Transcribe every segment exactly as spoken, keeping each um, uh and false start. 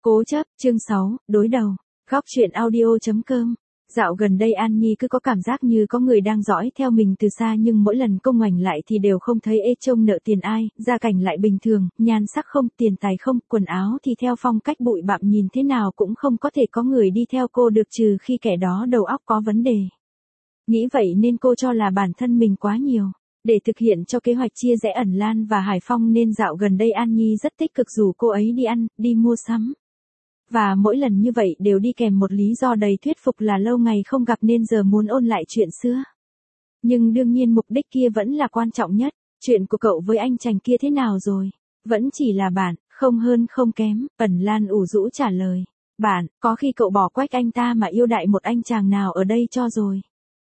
Cố chấp, chương sáu, đối đầu. Góc truyện audio.com. Dạo gần đây An Nhi cứ có cảm giác như có người đang dõi theo mình từ xa, nhưng mỗi lần cô ngoảnh lại thì đều không thấy ê trông nợ tiền ai, gia cảnh lại bình thường, nhan sắc không, tiền tài không, quần áo thì theo phong cách bụi bặm, nhìn thế nào cũng không có thể có người đi theo cô được trừ khi kẻ đó đầu óc có vấn đề. Nghĩ vậy nên cô cho là bản thân mình quá nhiều. Để thực hiện cho kế hoạch chia rẽ Ẩn Lan và Hải Phong nên dạo gần đây An Nhi rất tích cực rủ cô ấy đi ăn, đi mua sắm. Và mỗi lần như vậy đều đi kèm một lý do đầy thuyết phục là lâu ngày không gặp nên giờ muốn ôn lại chuyện xưa. Nhưng đương nhiên mục đích kia vẫn là quan trọng nhất. Chuyện của cậu với anh chàng kia thế nào rồi? Vẫn chỉ là bạn, không hơn không kém, Ẩn Lan ủ rũ trả lời. Bạn, có khi cậu bỏ quách anh ta mà yêu đại một anh chàng nào ở đây cho rồi.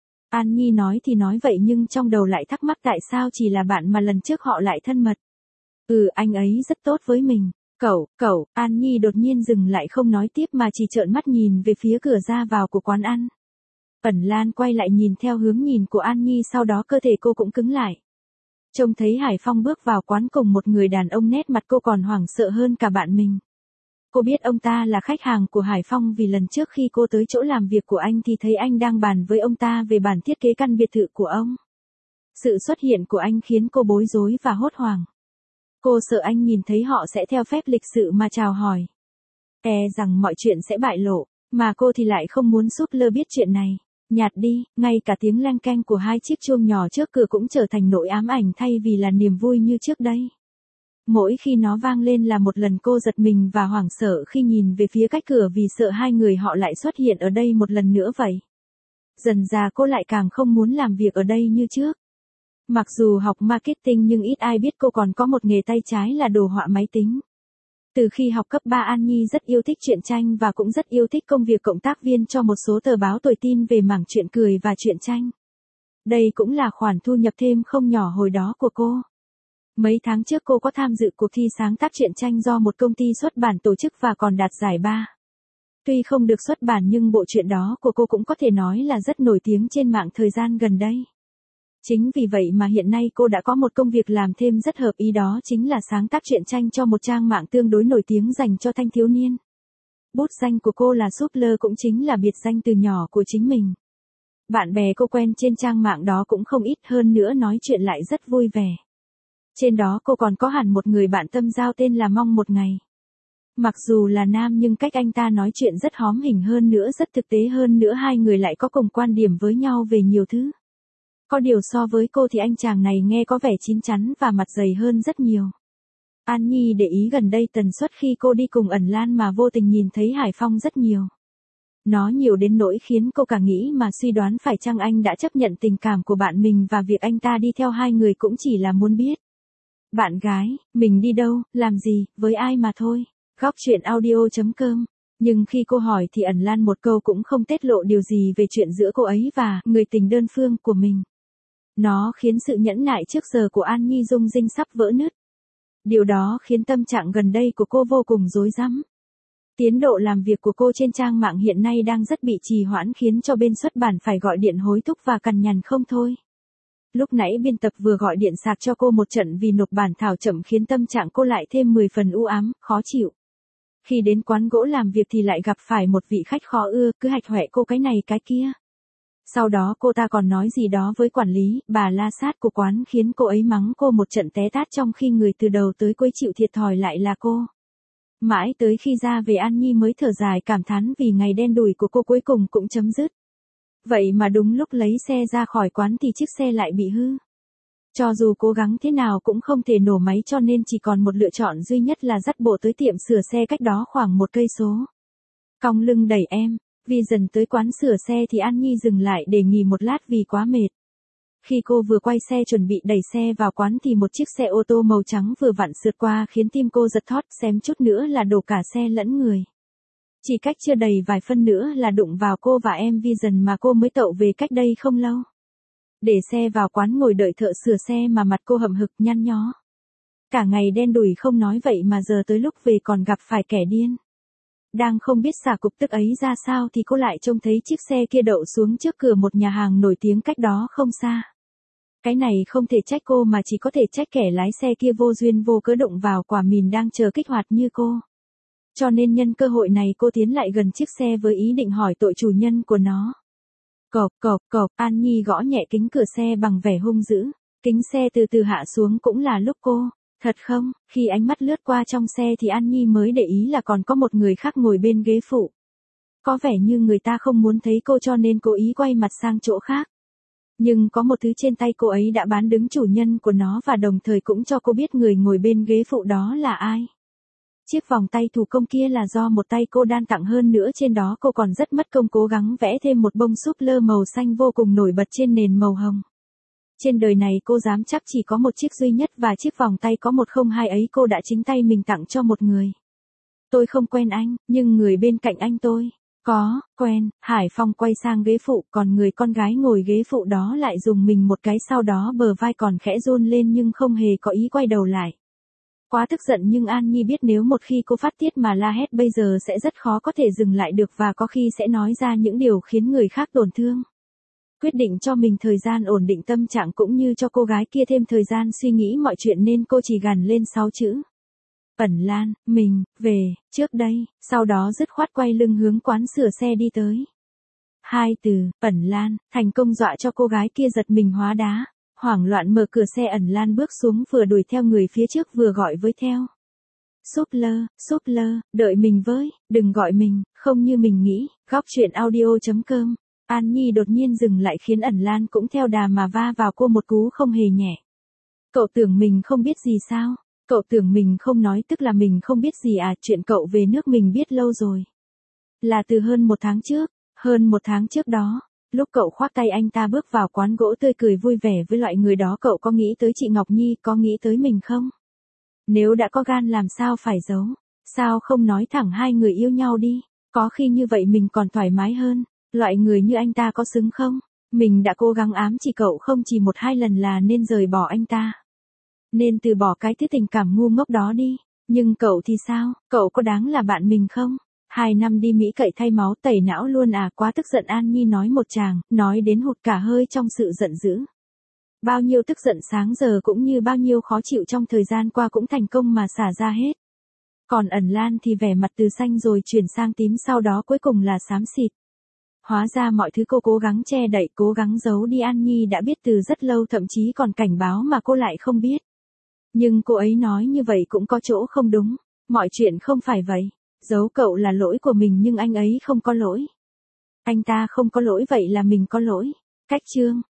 An Nhi nói thì nói vậy nhưng trong đầu lại thắc mắc tại sao chỉ là bạn mà lần trước họ lại thân mật. Ừ, anh ấy rất tốt với mình. Cậu, cậu, An Nhi đột nhiên dừng lại không nói tiếp mà chỉ trợn mắt nhìn về phía cửa ra vào của quán ăn. Ẩn Lan quay lại nhìn theo hướng nhìn của An Nhi, sau đó cơ thể cô cũng cứng lại. Trông thấy Hải Phong bước vào quán cùng một người đàn ông, nét mặt cô còn hoảng sợ hơn cả bạn mình. Cô biết ông ta là khách hàng của Hải Phong vì lần trước khi cô tới chỗ làm việc của anh thì thấy anh đang bàn với ông ta về bản thiết kế căn biệt thự của ông. Sự xuất hiện của anh khiến cô bối rối và hốt hoảng. Cô sợ anh nhìn thấy họ sẽ theo phép lịch sự mà chào hỏi. E rằng mọi chuyện sẽ bại lộ, mà cô thì lại không muốn súp lơ biết chuyện này. Nhạt đi, ngay cả tiếng leng keng của hai chiếc chuông nhỏ trước cửa cũng trở thành nỗi ám ảnh thay vì là niềm vui như trước đây. Mỗi khi nó vang lên là một lần cô giật mình và hoảng sợ khi nhìn về phía cách cửa vì sợ hai người họ lại xuất hiện ở đây một lần nữa vậy. Dần dà cô lại càng không muốn làm việc ở đây như trước. Mặc dù học marketing nhưng ít ai biết cô còn có một nghề tay trái là đồ họa máy tính. Từ khi học cấp ba An Nhi rất yêu thích truyện tranh và cũng rất yêu thích công việc cộng tác viên cho một số tờ báo tuổi tin về mảng truyện cười và truyện tranh. Đây cũng là khoản thu nhập thêm không nhỏ hồi đó của cô. Mấy tháng trước cô có tham dự cuộc thi sáng tác truyện tranh do một công ty xuất bản tổ chức và còn đạt giải ba. Tuy không được xuất bản nhưng bộ truyện đó của cô cũng có thể nói là rất nổi tiếng trên mạng thời gian gần đây. Chính vì vậy mà hiện nay cô đã có một công việc làm thêm rất hợp ý, đó chính là sáng tác truyện tranh cho một trang mạng tương đối nổi tiếng dành cho thanh thiếu niên. Bút danh của cô là Supler, cũng chính là biệt danh từ nhỏ của chính mình. Bạn bè cô quen trên trang mạng đó cũng không ít, hơn nữa nói chuyện lại rất vui vẻ. Trên đó cô còn có hẳn một người bạn tâm giao tên là Mong một ngày. Mặc dù là nam nhưng cách anh ta nói chuyện rất hóm hình, hơn nữa rất thực tế, hơn nữa hai người lại có cùng quan điểm với nhau về nhiều thứ. Có điều so với cô thì anh chàng này nghe có vẻ chín chắn và mặt dày hơn rất nhiều. An Nhi để ý gần đây tần suất khi cô đi cùng Ẩn Lan mà vô tình nhìn thấy Hải Phong rất nhiều. Nó nhiều đến nỗi khiến cô cả nghĩ mà suy đoán phải chăng anh đã chấp nhận tình cảm của bạn mình và việc anh ta đi theo hai người cũng chỉ là muốn biết. Bạn gái, mình đi đâu, làm gì, với ai mà thôi. Góc truyện audio.com. Nhưng khi cô hỏi thì Ẩn Lan một câu cũng không tiết lộ điều gì về chuyện giữa cô ấy và người tình đơn phương của mình. Nó khiến sự nhẫn nại trước giờ của An Nhi rung rinh sắp vỡ nứt. Điều đó khiến tâm trạng gần đây của cô vô cùng rối rắm. Tiến độ làm việc của cô trên trang mạng hiện nay đang rất bị trì hoãn, khiến cho bên xuất bản phải gọi điện hối thúc và cằn nhằn không thôi. Lúc nãy biên tập vừa gọi điện sạc cho cô một trận vì nộp bản thảo chậm, khiến tâm trạng cô lại thêm mười phần u ám, khó chịu. Khi đến quán gỗ làm việc thì lại gặp phải một vị khách khó ưa, cứ hạch hoẹ cô cái này cái kia. Sau đó cô ta còn nói gì đó với quản lý, bà la sát của quán, khiến cô ấy mắng cô một trận té tát, trong khi người từ đầu tới cuối chịu thiệt thòi lại là cô. Mãi tới khi ra về An Nhi mới thở dài cảm thán vì ngày đen đủi của cô cuối cùng cũng chấm dứt. Vậy mà đúng lúc lấy xe ra khỏi quán thì chiếc xe lại bị hư. Cho dù cố gắng thế nào cũng không thể nổ máy, cho nên chỉ còn một lựa chọn duy nhất là dắt bộ tới tiệm sửa xe cách đó khoảng một cây số. Cong lưng đẩy em, vì dần tới quán sửa xe thì An Nhi dừng lại để nghỉ một lát vì quá mệt. Khi cô vừa quay xe chuẩn bị đẩy xe vào quán thì một chiếc xe ô tô màu trắng vừa vặn sượt qua khiến tim cô giật thót, xém chút nữa là đổ cả xe lẫn người. Chỉ cách chưa đầy vài phân nữa là đụng vào cô và em Vision mà cô mới tậu về cách đây không lâu. Để xe vào quán ngồi đợi thợ sửa xe mà mặt cô hậm hực nhăn nhó. Cả ngày đen đủi không nói vậy mà giờ tới lúc về còn gặp phải kẻ điên. Đang không biết xả cục tức ấy ra sao thì cô lại trông thấy chiếc xe kia đậu xuống trước cửa một nhà hàng nổi tiếng cách đó không xa. Cái này không thể trách cô mà chỉ có thể trách kẻ lái xe kia vô duyên vô cớ đụng vào quả mìn đang chờ kích hoạt như cô. cho nên nhân cơ hội này cô tiến lại gần chiếc xe với ý định hỏi tội chủ nhân của nó. Cộp cộp cộp, An Nhi gõ nhẹ kính cửa xe bằng vẻ hung dữ. Kính xe từ từ hạ xuống cũng là lúc cô. Thật không, khi ánh mắt lướt qua trong xe thì An Nhi mới để ý là còn có một người khác ngồi bên ghế phụ. Có vẻ như người ta không muốn thấy cô cho nên cố ý quay mặt sang chỗ khác. Nhưng có một thứ trên tay cô ấy đã bán đứng chủ nhân của nó và đồng thời cũng cho cô biết người ngồi bên ghế phụ đó là ai. Chiếc vòng tay thủ công kia là do một tay cô đan tặng, hơn nữa trên đó cô còn rất mất công cố gắng vẽ thêm một bông súp lơ màu xanh vô cùng nổi bật trên nền màu hồng. Trên đời này cô dám chắc chỉ có một chiếc duy nhất và chiếc vòng tay có một không hai ấy cô đã chính tay mình tặng cho một người. Tôi không quen anh, nhưng người bên cạnh anh tôi. Có, quen. Hải Phong quay sang ghế phụ, còn người con gái ngồi ghế phụ đó lại dùng mình một cái, sau đó bờ vai còn khẽ run lên nhưng không hề có ý quay đầu lại. Quá tức giận nhưng An Nhi biết nếu một khi cô phát tiết mà la hét bây giờ sẽ rất khó có thể dừng lại được và có khi sẽ nói ra những điều khiến người khác tổn thương. Quyết định cho mình thời gian ổn định tâm trạng cũng như cho cô gái kia thêm thời gian suy nghĩ mọi chuyện nên cô chỉ gằn lên sáu chữ. Ẩn Lan, mình, về, trước đây, sau đó dứt khoát quay lưng hướng quán sửa xe đi tới. Hai từ, Ẩn Lan, thành công dọa cho cô gái kia giật mình hóa đá. Hoảng loạn mở cửa xe, Ẩn Lan bước xuống vừa đuổi theo người phía trước vừa gọi với theo. Súp lơ, súp lơ, đợi mình với, đừng gọi mình, không như mình nghĩ, góc chuyện audio chấm com. An Nhi đột nhiên dừng lại khiến Ẩn Lan cũng theo đà mà va vào cô một cú không hề nhẹ. Cậu tưởng mình không biết gì sao? Cậu tưởng mình không nói tức là mình không biết gì à? Chuyện cậu về nước mình biết lâu rồi. Là từ hơn một tháng trước, hơn một tháng trước đó, lúc cậu khoác tay anh ta bước vào quán gỗ tươi cười vui vẻ với loại người đó, cậu có nghĩ tới chị Ngọc Nhi, có nghĩ tới mình không? Nếu đã có gan làm sao phải giấu? Sao không nói thẳng hai người yêu nhau đi? Có khi như vậy mình còn thoải mái hơn. Loại người như anh ta có xứng không? Mình đã cố gắng ám chỉ cậu không chỉ một hai lần là nên rời bỏ anh ta. Nên từ bỏ cái thứ tình cảm ngu ngốc đó đi. Nhưng cậu thì sao? Cậu có đáng là bạn mình không? Hai năm đi Mỹ cậy thay máu tẩy não luôn à? Quá tức giận, An Nhi nói một tràng, nói đến hụt cả hơi trong sự giận dữ. Bao nhiêu tức giận sáng giờ cũng như bao nhiêu khó chịu trong thời gian qua cũng thành công mà xả ra hết. Còn Ẩn Lan thì vẻ mặt từ xanh rồi chuyển sang tím, sau đó cuối cùng là xám xịt. Hóa ra mọi thứ cô cố gắng che đậy, cố gắng giấu đi An Nhi đã biết từ rất lâu, thậm chí còn cảnh báo mà cô lại không biết. Nhưng cô ấy nói như vậy cũng có chỗ không đúng. Mọi chuyện không phải vậy. Giấu cậu là lỗi của mình nhưng anh ấy không có lỗi. Anh ta không có lỗi vậy là mình có lỗi. Cách chương.